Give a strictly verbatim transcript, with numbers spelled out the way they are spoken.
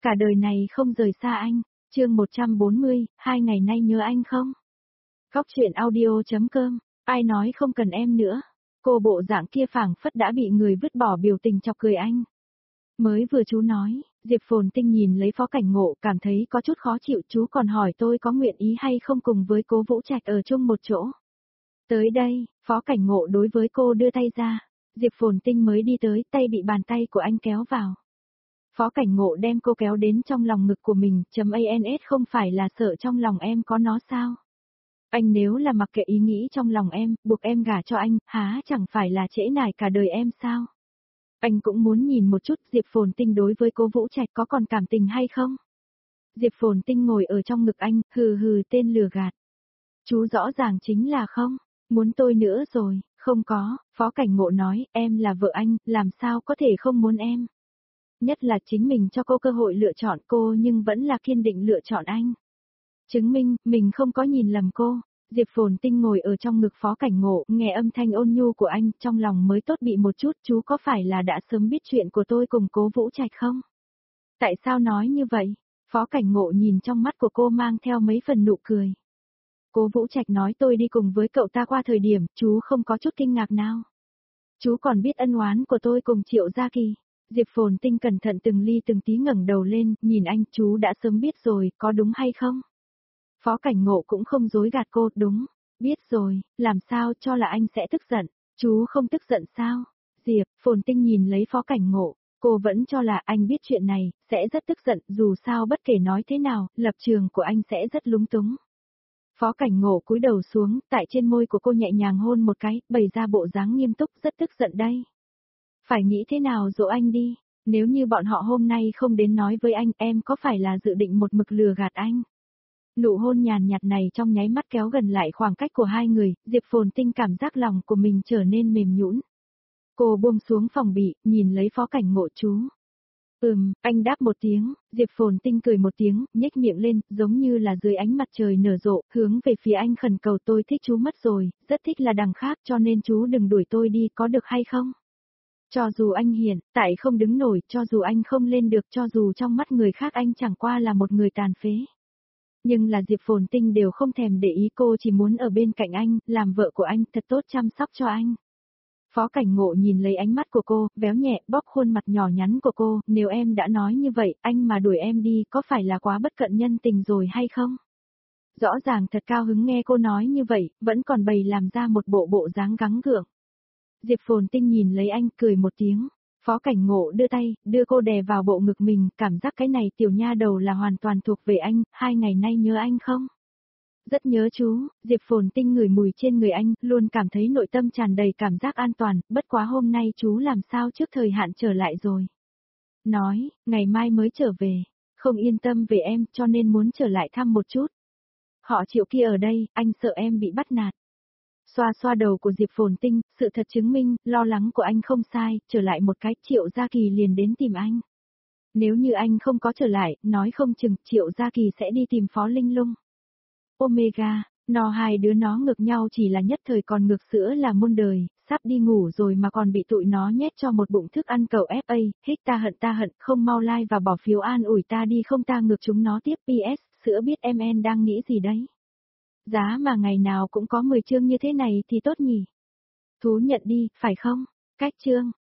Cả đời này không rời xa anh. Chương một trăm bốn mươi, hai ngày nay nhớ anh không? Góc truyện audio.com, ai nói không cần em nữa. Cô bộ dạng kia phảng phất đã bị người vứt bỏ biểu tình chọc cười anh. Mới vừa chú nói, Diệp Phồn Tinh nhìn lấy Phó Cảnh Ngộ cảm thấy có chút khó chịu, chú còn hỏi tôi có nguyện ý hay không cùng với Cố Vũ Trạch ở chung một chỗ. Tới đây, Phó Cảnh Ngộ đối với cô đưa tay ra, Diệp Phồn Tinh mới đi tới, tay bị bàn tay của anh kéo vào. Phó Cảnh Ngộ đem cô kéo đến trong lòng ngực của mình, chấm ans không phải là sợ trong lòng em có nó sao? Anh nếu là mặc kệ ý nghĩ trong lòng em, buộc em gả cho anh, há chẳng phải là trễ nải cả đời em sao? Anh cũng muốn nhìn một chút Diệp Phồn Tinh đối với Cố Vũ Trạch có còn cảm tình hay không? Diệp Phồn Tinh ngồi ở trong ngực anh, hừ hừ tên lừa gạt. Chú rõ ràng chính là không, muốn tôi nữa rồi, không có, Phó Cảnh Ngộ nói, em là vợ anh, làm sao có thể không muốn em? Nhất là chính mình cho cô cơ hội lựa chọn cô nhưng vẫn là kiên định lựa chọn anh. Chứng minh, mình không có nhìn lầm cô. Diệp Phồn Tinh ngồi ở trong ngực Phó Cảnh Ngộ, nghe âm thanh ôn nhu của anh, trong lòng mới tốt bị một chút, chú có phải là đã sớm biết chuyện của tôi cùng Cố Vũ Trạch không? Tại sao nói như vậy? Phó Cảnh Ngộ nhìn trong mắt của cô mang theo mấy phần nụ cười. Cố Vũ Trạch nói tôi đi cùng với cậu ta qua thời điểm, chú không có chút kinh ngạc nào. Chú còn biết ân oán của tôi cùng Triệu Gia Kỳ. Diệp Phồn Tinh cẩn thận từng ly từng tí ngẩng đầu lên, nhìn anh, chú đã sớm biết rồi, có đúng hay không? Phó Cảnh Ngộ cũng không dối gạt cô, đúng, biết rồi, làm sao cho là anh sẽ tức giận, chú không tức giận sao? Diệp Phồn Tinh nhìn lấy Phó Cảnh Ngộ, cô vẫn cho là anh biết chuyện này, sẽ rất tức giận, dù sao bất kể nói thế nào, lập trường của anh sẽ rất lúng túng. Phó Cảnh Ngộ cúi đầu xuống, tại trên môi của cô nhẹ nhàng hôn một cái, bày ra bộ dáng nghiêm túc, rất tức giận đây. Phải nghĩ thế nào dỗ anh đi, nếu như bọn họ hôm nay không đến nói với anh, em có phải là dự định một mực lừa gạt anh? Nụ hôn nhàn nhạt này trong nháy mắt kéo gần lại khoảng cách của hai người, Diệp Phồn Tinh cảm giác lòng của mình trở nên mềm nhũn. Cô buông xuống phòng bị, nhìn lấy Phó Cảnh Ngộ chú. Ừm, anh đáp một tiếng, Diệp Phồn Tinh cười một tiếng, nhếch miệng lên, giống như là dưới ánh mặt trời nở rộ, hướng về phía anh khẩn cầu tôi thích chú mất rồi, rất thích là đằng khác cho nên chú đừng đuổi tôi đi có được hay không? Cho dù anh hiện tại không đứng nổi, cho dù anh không lên được, cho dù trong mắt người khác anh chẳng qua là một người tàn phế. Nhưng là Diệp Phồn Tinh đều không thèm để ý, cô chỉ muốn ở bên cạnh anh, làm vợ của anh, thật tốt chăm sóc cho anh. Phó Cảnh Ngộ nhìn lấy ánh mắt của cô, véo nhẹ, bóp khuôn mặt nhỏ nhắn của cô, nếu em đã nói như vậy, anh mà đuổi em đi, có phải là quá bất cận nhân tình rồi hay không? Rõ ràng thật cao hứng nghe cô nói như vậy, vẫn còn bày làm ra một bộ bộ dáng gắng gượng. Diệp Phồn Tinh nhìn lấy anh, cười một tiếng. Phó Cảnh Ngộ đưa tay, đưa cô đè vào bộ ngực mình, cảm giác cái này tiểu nha đầu là hoàn toàn thuộc về anh, hai ngày nay nhớ anh không? Rất nhớ chú, Diệp Phồn Tinh ngửi mùi trên người anh, luôn cảm thấy nội tâm tràn đầy cảm giác an toàn, bất quá hôm nay chú làm sao trước thời hạn trở lại rồi. Nói, ngày mai mới trở về, không yên tâm về em cho nên muốn trở lại thăm một chút. Họ Triệu kia ở đây, anh sợ em bị bắt nạt. Xoa xoa đầu của Diệp Phồn Tinh, sự thật chứng minh, lo lắng của anh không sai, trở lại một cái, Triệu Gia Kỳ liền đến tìm anh. Nếu như anh không có trở lại, nói không chừng, Triệu Gia Kỳ sẽ đi tìm Phó Linh Lung. Omega, nó hai đứa nó ngược nhau chỉ là nhất thời, còn ngược sữa là muôn đời, sắp đi ngủ rồi mà còn bị tụi nó nhét cho một bụng thức ăn cầu ép a, hít ta hận ta hận, không mau like và bỏ phiếu an ủi ta đi không ta ngược chúng nó tiếp. pê ét, sữa biết em en đang nghĩ gì đấy. Giá mà ngày nào cũng có mười chương như thế này thì tốt nhỉ. Thú nhận đi, phải không? Cách chương.